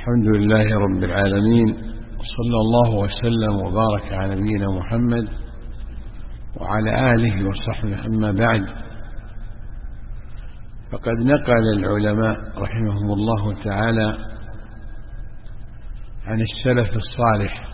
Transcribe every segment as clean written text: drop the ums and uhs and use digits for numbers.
الحمد لله رب العالمين، صلى الله وسلم وبارك على نبينا محمد وعلى آله وصحبه. أما بعد، فقد نقل العلماء رحمهم الله تعالى عن السلف الصالح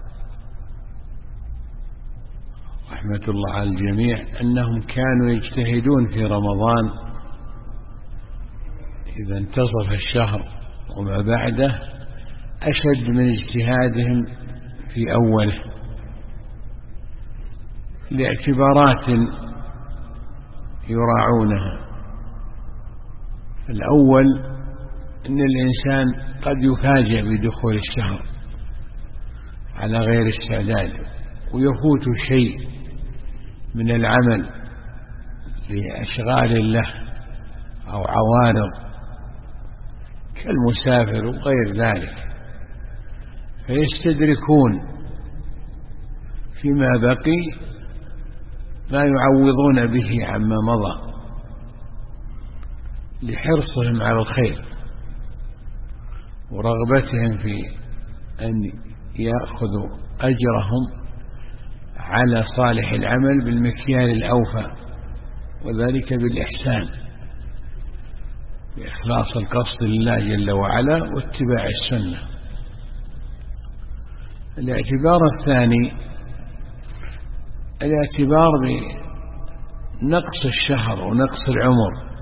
رحمة الله على الجميع أنهم كانوا يجتهدون في رمضان إذا انتصف الشهر وما بعده أشد من اجتهادهم في أوله، لاعتبارات يراعونها. الأول أن الإنسان قد يفاجأ بدخول الشهر على غير استعداد ويفوت شيء من العمل لأشغال له أو عوارض كالمسافر وغير ذلك، فيستدركون فيما بقي ما يعوضون به عما مضى لحرصهم على الخير ورغبتهم في أن يأخذوا أجرهم على صالح العمل بالمكيال الأوفى، وذلك بالإحسان بإخلاص القصد لله جل وعلا واتباع السنة. الاعتبار الثاني الاعتبار بنقص الشهر ونقص العمر،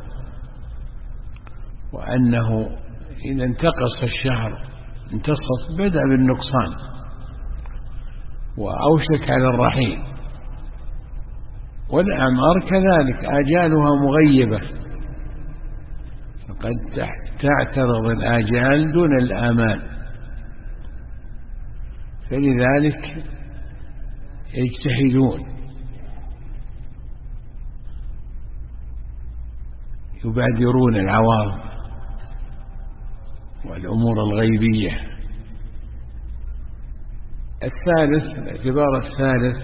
وأنه إذا انتقص الشهر انتصف بدأ بالنقصان وأوشك على الرحيل، والأعمار كذلك آجالها مغيبة، فقد تعترض الآجال دون الآمال، فلذلك يجتهدون يبادرون العوارض والأمور الغيبية. الاعتبار الثالث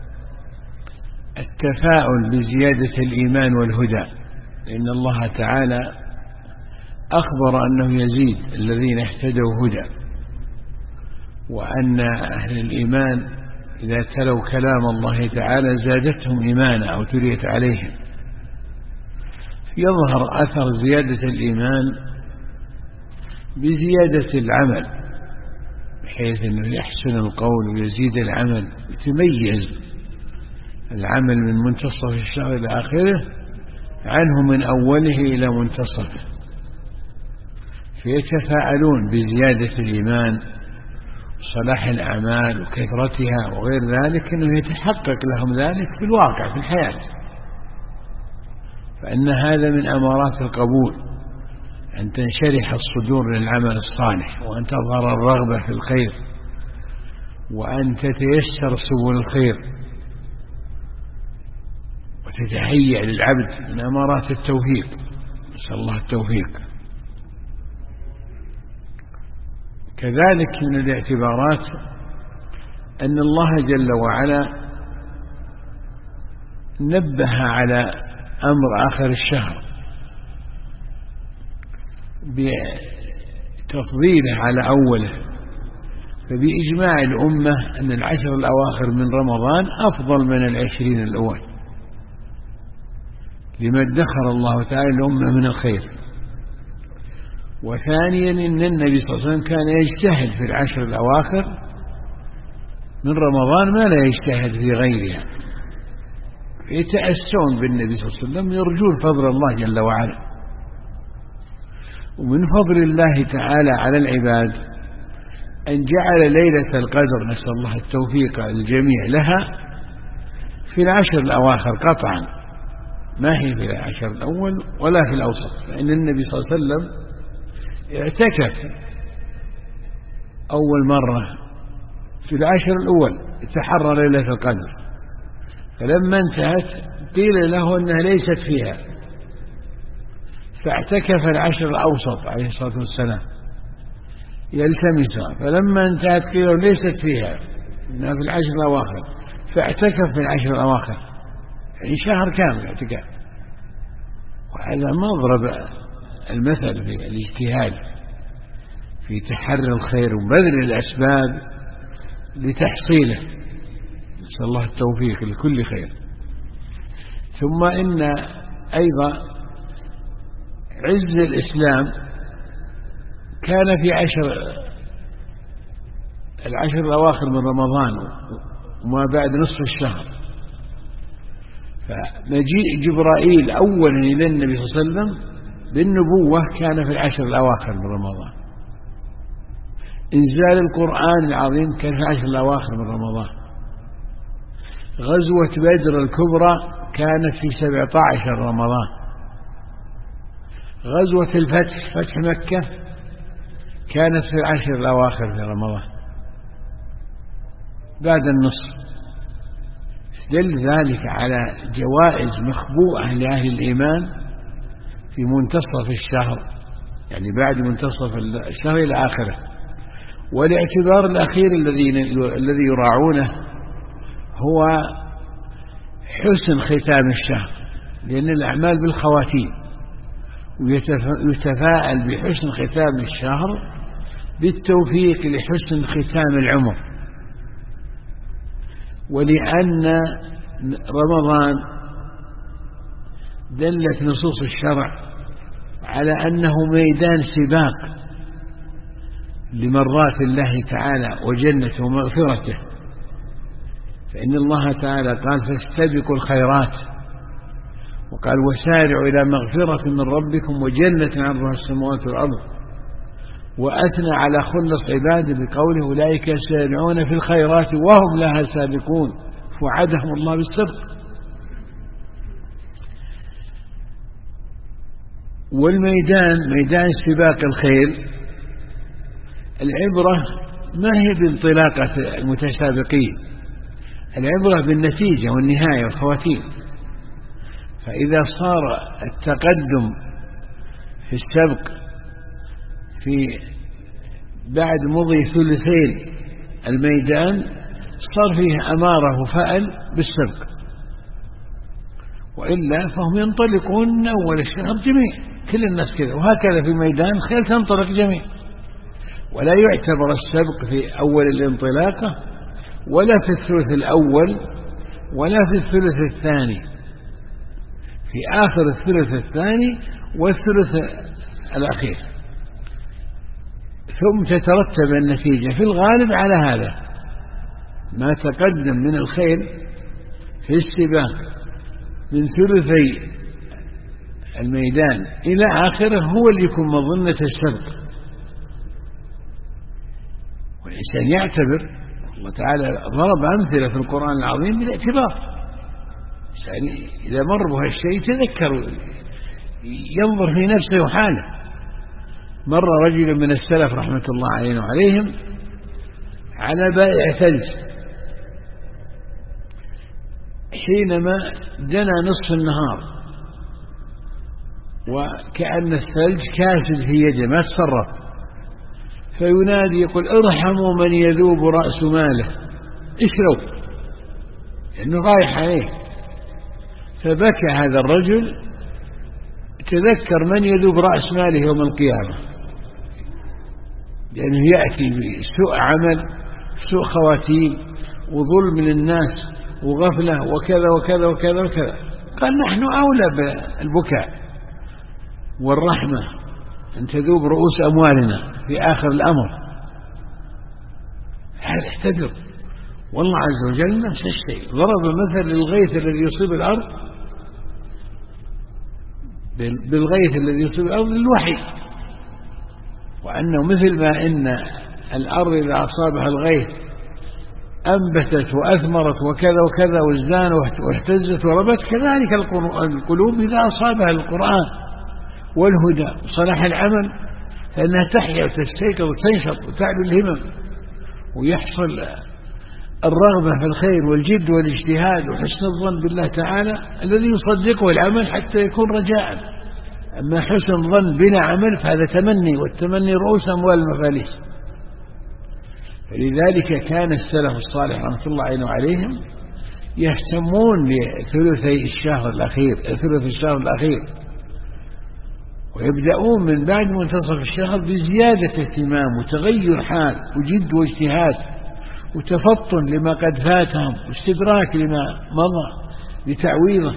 التفاؤل بزيادة الإيمان والهدى، لأن الله تعالى أخبر أنه يزيد الذين اهتدوا هدى، وأن أهل الإيمان إذا تلوا كلام الله تعالى زادتهم إيمانا أو تليت عليهم. يظهر أثر زيادة الإيمان بزيادة العمل، بحيث أنه يحسن القول ويزيد العمل، يتميز العمل من منتصف الشهر إلى آخره عنه من أوله إلى منتصفه، فيتفاءلون بزيادة الإيمان وصلاح الأعمال وكثرتها وغير ذلك، أنه يتحقق لهم ذلك في الواقع في الحياة، فإن هذا من أمارات القبول، أن تنشرح الصدور للعمل الصالح، وأن تظهر الرغبة في الخير، وأن تتيسر سبل الخير وتتهيأ للعبد، من أمارات التوفيق، نسأل الله التوفيق. كذلك من الاعتبارات أن الله جل وعلا نبه على أمر آخر الشهر بتفضيله على أوله، فبإجماع الأمة أن العشر الأواخر من رمضان أفضل من العشرين الأول، لما ادخر الله تعالى الأمة من الخير. وثانيا أن النبي صلى الله عليه وسلم كان يجتهد في العشر الأواخر من رمضان ما لا يجتهد في غيرها، يتأسون بالنبي صلى الله عليه وسلم، يرجون فضل الله جل وعلا. ومن فضل الله تعالى على العباد أن جعل ليلة القدر، نسأل الله التوفيق الجميع لها، في العشر الأواخر قطعا، ما هي في العشر الأول ولا في الأوسط، فإن النبي صلى الله عليه وسلم اعتكف أول مرة في العشر الأول يتحرى ليلة القدر، فلما انتهت قيل له أنها ليست فيها، فاعتكف العشر الأوسط عليه الصلاة والسلام يلتمسها، فلما انتهت قيل له ليست فيها، إنها في العشر الأواخر، فاعتكف في العشر الأواخر، يعني شهر كامل اعتكاف. وهذا مضرب المثل في الاجتهاد، في تحري الخير وبذل الأسباب لتحصيله، نسأل الله التوفيق لكل خير. ثم إن أيضا عز الإسلام كان في العشر الأواخر من رمضان وما بعد نصف الشهر، فمجيء جبرائيل أولا إلى النبي صلى الله عليه وسلم بالنبوة كان في العشر الأواخر من رمضان، إنزال القرآن العظيم كان في العشر الأواخر من رمضان، غزوة بدر الكبرى كانت في 17 رمضان، غزوة الفتح فتح مكة كانت في العشر الأواخر في رمضان بعد النصف. دل ذلك على جوائز مخبوءة لأهل الإيمان في منتصف الشهر، يعني بعد منتصف الشهر إلى آخره. والاعتبار الأخير الذي يراعونه هو حسن ختام الشهر، لأن الأعمال بالخواتيم، ويتفاءل بحسن ختام الشهر بالتوفيق لحسن ختام العمر. ولأن رمضان دلت نصوص الشرع على أنه ميدان سباق لمرضات الله تعالى وجنته ومغفرته، فإن الله تعالى قال فاستبقوا الخيرات، وقال وسارعوا إلى مغفرة من ربكم وجنة عرضها السماوات والأرض، وأثنى على خلص عباده بقوله أولئك يسارعون في الخيرات وهم لها سابقون، وعدهم الله بالسبق. والميدان ميدان سباق الخير، العبرة ما هي بانطلاقة المتسابقين، العبرة بالنتيجة والنهاية والخواتيم. فإذا صار التقدم في السبق في بعد مضي ثلثين الميدان صار فيه أمارة وفأل بالسبق، وإلا فهم ينطلقون من أول الشهر جميع، كل الناس كذا، وهكذا في ميدان الخيل تنطلق جميع، ولا يعتبر السبق في أول الانطلاقة ولا في الثلث الأول ولا في الثلث الثاني، في آخر الثلث الثاني والثلث الأخير، ثم تترتب النتيجة في الغالب على هذا. ما تقدم من الخيل في السباق من ثلثي الميدان إلى آخره هو اللي يكون مظنة السبق. والإنسان يعتبر، الله تعالى ضرب أمثلة في القرآن العظيم بالاعتبار، يعني إذا مر به الشيء تذكر، ينظر في نفسه وحاله. مر رجل من السلف رحمة الله علينا وعليهم على بائع ثلج، حينما دنا نصف النهار وكأن الثلج كاسد في يده ما تصرف، فينادي يقول ارحموا من يذوب رأس ماله، اشروا، لأنه رايح عليه. فبكى هذا الرجل، تذكر من يذوب رأس ماله يوم القيامة، لأنه يأتي بسوء عمل، سوء خواتيم، وظلم للناس، وغفلة، وكذا وكذا وكذا وكذا. قال نحن أولى بالبكاء والرحمة أن تذوب رؤوس أموالنا في آخر الأمر. هذا احتذر، والله عز وجل نفس الشيء، ضرب مثل للغيث الذي يصيب الأرض بالغيث الذي يصيب الأرض للوحي، وأنه مثل ما إن الأرض إذا أصابها الغيث أنبتت وأثمرت وكذا وكذا وازدانت واهتزت وربت، كذلك القلوب إذا أصابها القرآن والهدى صلاح العمل فإنها تحيا وتستيقظ وتنشط وتعلو الهمم، ويحصل الرغبة في الخير والجد والاجتهاد وحسن الظن بالله تعالى الذي يصدقه العمل حتى يكون رجاء. أما حسن ظن بلا عمل فهذا تمني، والتمني رؤوس أموال المفاليس. فلذلك كان السلف الصالح رحمة الله عليهم يهتمون بثلثي الشهر الأخير، ثلث الشهر الأخير، ويبدأون من بعد منتصف الشهر بزيادة اهتمام وتغير حال وجد واجتهاد وتفطن لما قد فاتهم واستدراك لما مضى لتعويضه،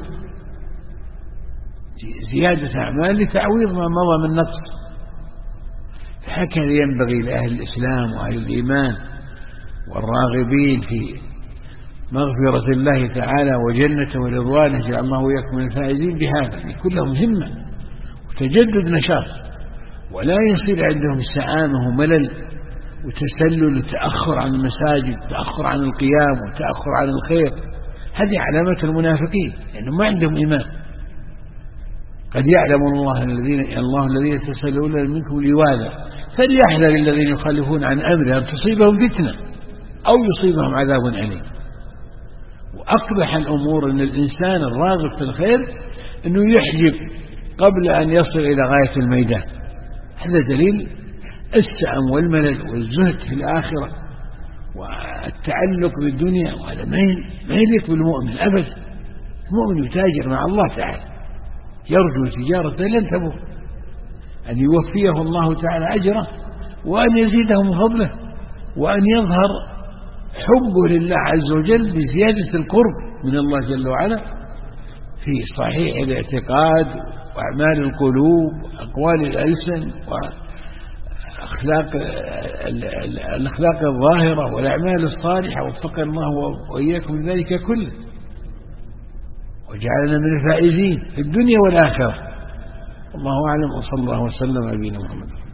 زيادة أعمال لتعويض ما مضى من نقص. فهكذا ينبغي لأهل الإسلام وأهل الإيمان والراغبين في مغفرة الله تعالى وجنته ورضوانه، جعل الله وإياكم من الفائزين بهذا، يكون لهم همة وتجدد نشاط، ولا يصير عندهم سآمة وملل وتسلل وتأخر عن المساجد وتأخر عن القيام وتأخر عن الخير. هذه علامة المنافقين لأنهم ما عندهم إيمان. قد يعلم الله الذين يتسللون منكم لواذا فليحذر الذين يخالفون عن أمره أن تصيبهم فتنة أو يصيبهم عذاب أليم. وأقبح الأمور أن الإنسان الراغب في الخير أنه يحجب قبل أن يصل إلى غاية الميدان. هذا دليل السأم والملل والزهد في الآخرة والتعلق بالدنيا، وهذا ما يليق بالمؤمن أبدا. المؤمن يتاجر مع الله تعالى، يرجو تجارة لن تبور، أن يوفيه الله تعالى أجره وأن يزيده من فضله وأن يظهر حبه لله عز وجل بزيادة القرب من الله جل وعلا في صحيح الاعتقاد وأعمال القلوب وأقوال الألسن الأخلاق الظاهرة والأعمال الصالحة، وفق الله وإياكم ذلك كله وجعلنا من الفائزين في الدنيا والآخرة. الله أعلم، وصلى الله وسلم على نبينا محمد.